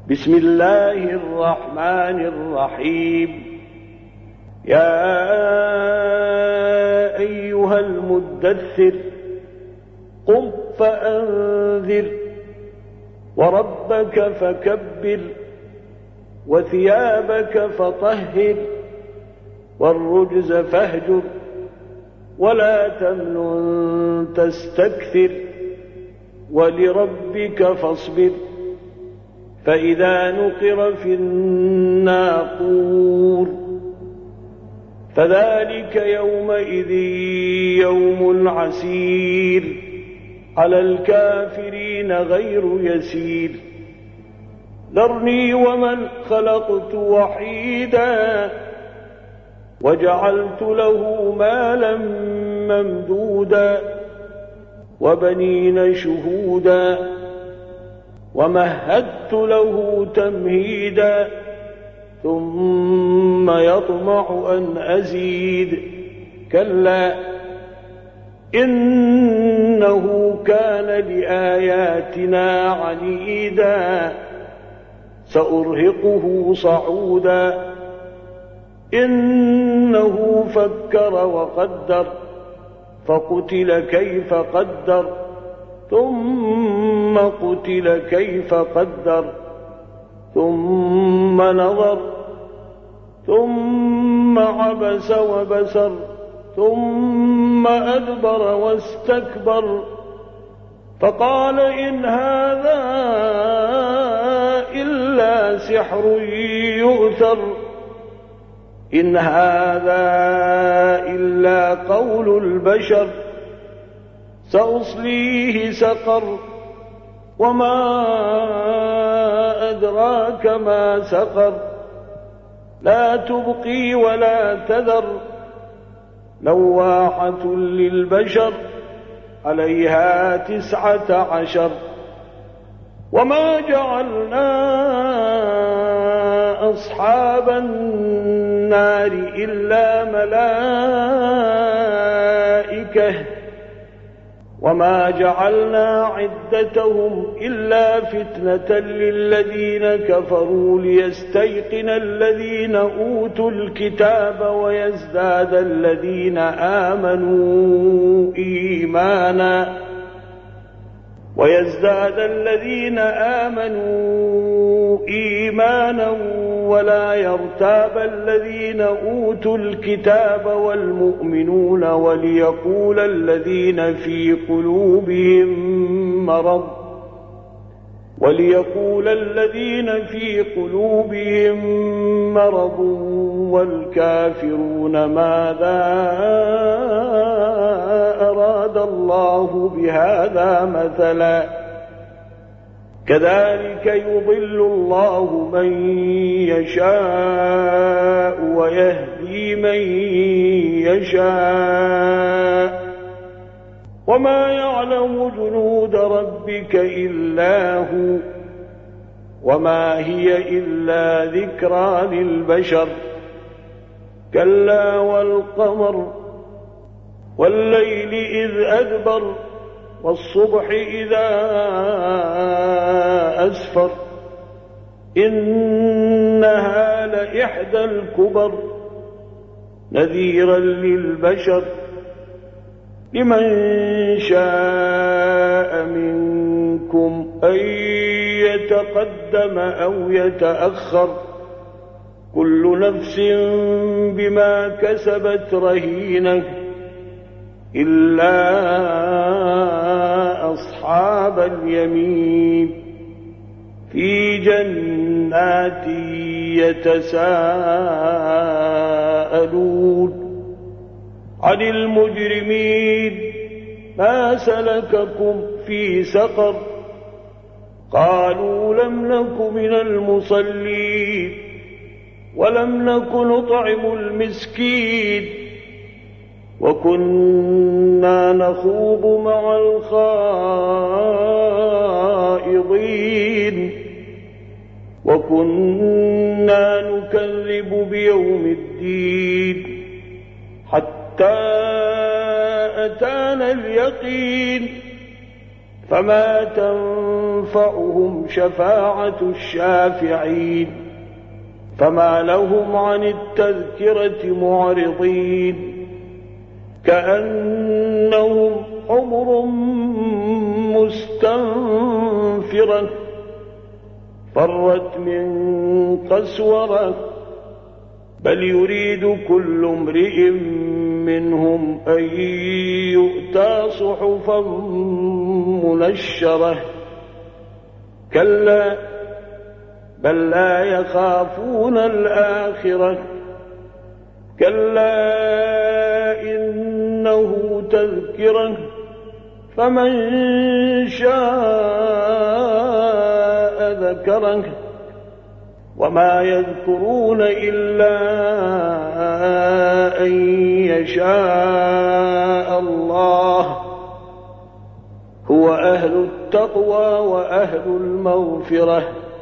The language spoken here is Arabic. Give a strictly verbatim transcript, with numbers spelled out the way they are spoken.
بسم الله الرحمن الرحيم. يا أيها المدثر قم فأنذر وربك فكبر وثيابك فطهر والرجز فاهجر ولا تمنن تستكثر ولربك فاصبر فإذا نقر في الناقور فذلك يومئذ يوم عسير على الكافرين غير يسير. ذرني ومن خلقت وحيدا وجعلت له مالا ممدودا وبنين شهودا ومهدت له تمهيدا ثم يطمع أن أزيد كلا إنه كان لآياتنا عنيدا سأرهقه صعودا إنه فكر وقدر فقتل كيف قدر ثم قتل كيف قدر ثم نظر ثم عبس وبسر ثم أدبر واستكبر فقال إن هذا إلا سحر يؤثر إن هذا إلا قول البشر سأصليه سقر وما أدراك ما سقر لا تبقي ولا تذر لواحة للبشر عليها تسعة عشر. وما جعلنا أصحاب النار إلا ملائكة وما جعلنا عدتهم إلا فتنة للذين كفروا ليستيقن الذين أوتوا الكتاب ويزداد الذين آمنوا إيمانا ويزداد الذين آمنوا إيمانا ولا يرتاب الذين أوتوا الكتاب والمؤمنون وليقول الذين في قلوبهم مرض وليقول الذين في قلوبهم مرض والكافرون ماذا أراد الله بهذا مثلا كذلك يضل الله من يشاء ويهدي من يشاء وما يعلم جنود ربك إلا هو وما هي إلا ذكرى للبشر كلا والقمر والليل إذ أدبر والصبح إذا أسفر إنها لإحدى الكبر نذيرا للبشر لمن شاء منكم أن يتقدم أو يتأخر كل نفس بما كسبت رهينة إلا أصحاب اليمين في جنات يتساءلون عن المجرمين ما سلككم في سقر قالوا لم نك من المصلين ولم نك نطعم المسكين وكنا نخوض مع الخائضين وكنا نكذب بيوم الدين حتى أتانا اليقين فما تنفعهم شفاعة الشافعين فما لهم عن التذكرة معرضين كأنهم حمر مستنفرة فرت من قسورة بل يريد كل امرئ منهم أن يؤتى صحفا منشرة كلا بل لا يخافون الآخرة كلا إنه تذكرة فمن شاء ذكره وما يذكرون إلا أن يشاء الله هو أهل التقوى وأهل المغفرة